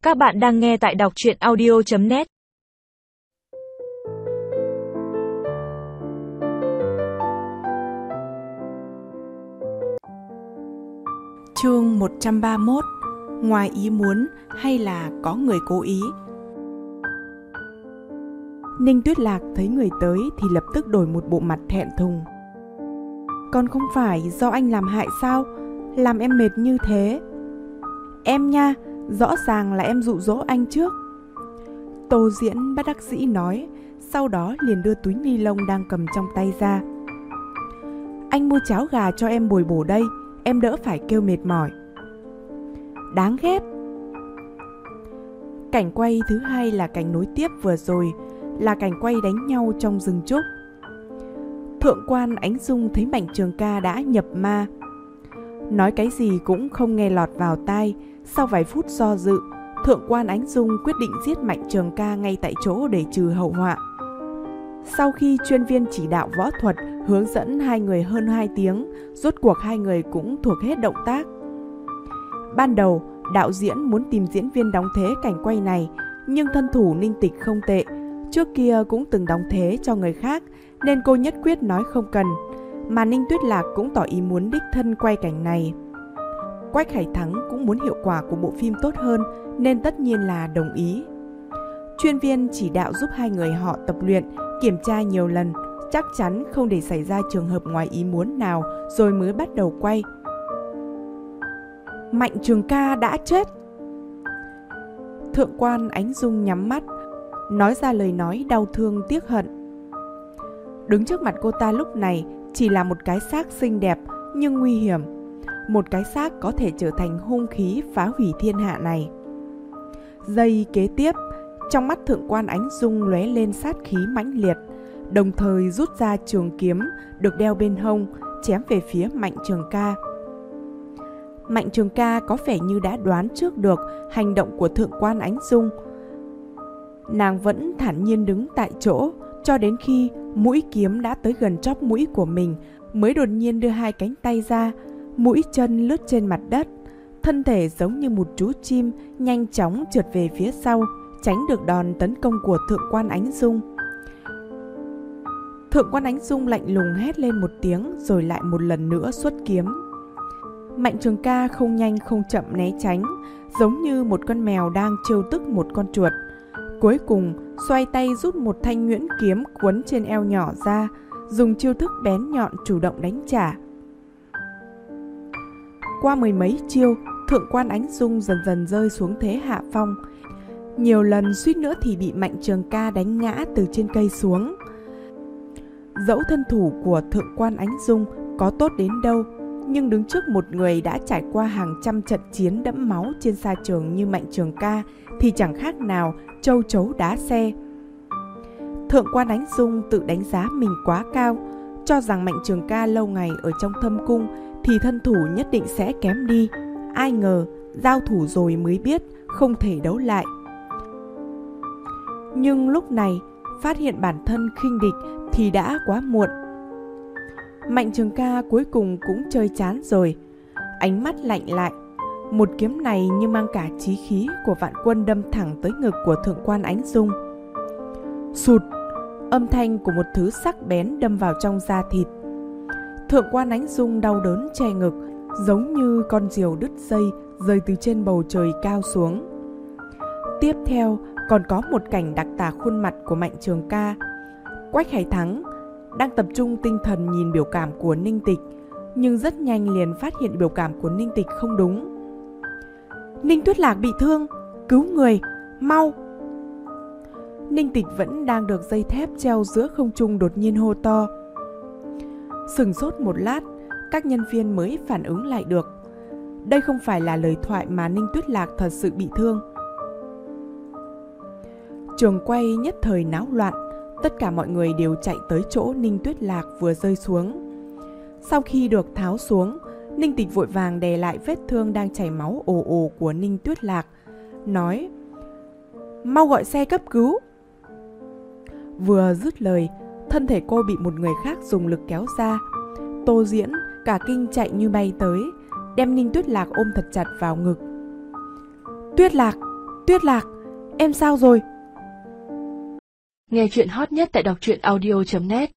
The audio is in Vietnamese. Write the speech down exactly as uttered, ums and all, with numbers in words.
Các bạn đang nghe tại đọc truyện audio chấm net. Chương một trăm ba mươi mốt. Ngoài ý muốn hay là có người cố ý? Ninh Tuyết Lạc thấy người tới thì lập tức đổi một bộ mặt thẹn thùng. Con không phải do anh làm hại sao? Làm em mệt như thế. Em nha, rõ ràng là em dụ dỗ anh trước. Tô Diễn bất đắc dĩ nói, sau đó liền đưa túi ni lông đang cầm trong tay ra. Anh mua cháo gà cho em bồi bổ đây, em đỡ phải kêu mệt mỏi. Đáng ghét. Cảnh quay thứ hai là cảnh nối tiếp vừa rồi, là cảnh quay đánh nhau trong rừng trúc. Thượng quan Ánh Dung thấy Mạnh Trường Ca đã nhập ma, nói cái gì cũng không nghe lọt vào tai. Sau vài phút do dự, Thượng quan Ánh Dung quyết định giết Mạnh Trường Ca ngay tại chỗ để trừ hậu họa. Sau khi chuyên viên chỉ đạo võ thuật hướng dẫn hai người hơn hai tiếng, rốt cuộc hai người cũng thuộc hết động tác. Ban đầu, đạo diễn muốn tìm diễn viên đóng thế cảnh quay này, nhưng thân thủ Ninh Tịch không tệ, trước kia cũng từng đóng thế cho người khác, nên cô nhất quyết nói không cần, mà Ninh Tuyết Lạc cũng tỏ ý muốn đích thân quay cảnh này. Quách Hải Thắng cũng muốn hiệu quả của bộ phim tốt hơn, nên tất nhiên là đồng ý. Chuyên viên chỉ đạo giúp hai người họ tập luyện, kiểm tra nhiều lần, chắc chắn không để xảy ra trường hợp ngoài ý muốn nào, rồi mới bắt đầu quay. Mạnh Trường Ca đã chết. Thượng quan Ánh Dung nhắm mắt, nói ra lời nói đau thương tiếc hận. Đứng trước mặt cô ta lúc này chỉ là một cái xác xinh đẹp nhưng nguy hiểm, một cái xác có thể trở thành hung khí phá hủy thiên hạ này. Giây kế tiếp, trong mắt Thượng quan Ánh Dung lóe lên sát khí mãnh liệt, đồng thời rút ra trường kiếm được đeo bên hông, chém về phía Mạnh Trường Ca. Mạnh Trường Ca có vẻ như đã đoán trước được hành động của Thượng quan Ánh Dung. Nàng vẫn thản nhiên đứng tại chỗ cho đến khi mũi kiếm đã tới gần chóp mũi của mình, mới đột nhiên đưa hai cánh tay ra, mũi chân lướt trên mặt đất, thân thể giống như một chú chim nhanh chóng trượt về phía sau, tránh được đòn tấn công của Thượng quan Ánh Dung. Thượng quan Ánh Dung lạnh lùng hét lên một tiếng rồi lại một lần nữa xuất kiếm. Mạnh Trường Ca không nhanh không chậm né tránh, giống như một con mèo đang trêu tức một con chuột. Cuối cùng xoay tay rút một thanh nhuyễn kiếm quấn trên eo nhỏ ra, dùng chiêu thức bén nhọn chủ động đánh trả. Qua mười mấy chiêu, Thượng quan Ánh Dung dần dần rơi xuống thế hạ phong. Nhiều lần suýt nữa thì bị Mạnh Trường Ca đánh ngã từ trên cây xuống. Dẫu thân thủ của Thượng quan Ánh Dung có tốt đến đâu, nhưng đứng trước một người đã trải qua hàng trăm trận chiến đẫm máu trên sa trường như Mạnh Trường Ca thì chẳng khác nào châu chấu đá xe. Thượng quan Ánh Dung tự đánh giá mình quá cao, cho rằng Mạnh Trường Ca lâu ngày ở trong thâm cung thì thân thủ nhất định sẽ kém đi. Ai ngờ giao thủ rồi mới biết không thể đấu lại. Nhưng lúc này phát hiện bản thân khinh địch thì đã quá muộn. Mạnh Trường Ca cuối cùng cũng chơi chán rồi, ánh mắt lạnh lại. Một kiếm này như mang cả chí khí của vạn quân đâm thẳng tới ngực của Thượng quan Ánh Dung. Sụt, âm thanh của một thứ sắc bén đâm vào trong da thịt. Thượng quan Ánh Dung đau đớn che ngực, giống như con diều đứt dây rơi từ trên bầu trời cao xuống. Tiếp theo còn có một cảnh đặc tả khuôn mặt của Mạnh Trường Ca. Quách Hải Thắng đang tập trung tinh thần nhìn biểu cảm của Ninh Tịch, nhưng rất nhanh liền phát hiện biểu cảm của Ninh Tịch không đúng. Ninh Tuyết Lạc bị thương, cứu người, mau! Ninh Tịch vẫn đang được dây thép treo giữa không trung đột nhiên hô to. Sửng sốt một lát, các nhân viên mới phản ứng lại được. Đây không phải là lời thoại mà Ninh Tuyết Lạc thật sự bị thương. Trường quay nhất thời náo loạn, tất cả mọi người đều chạy tới chỗ Ninh Tuyết Lạc vừa rơi xuống. Sau khi được tháo xuống, Ninh Tịch vội vàng đè lại vết thương đang chảy máu ồ ồ của Ninh Tuyết Lạc, nói: mau gọi xe cấp cứu. Vừa dứt lời, thân thể cô bị một người khác dùng lực kéo ra. Tô Diễn cả kinh chạy như bay tới, đem Ninh Tuyết Lạc ôm thật chặt vào ngực. Tuyết Lạc! Tuyết Lạc, em sao rồi? Nghe chuyện hot nhất tại đọc truyện audio chấm net.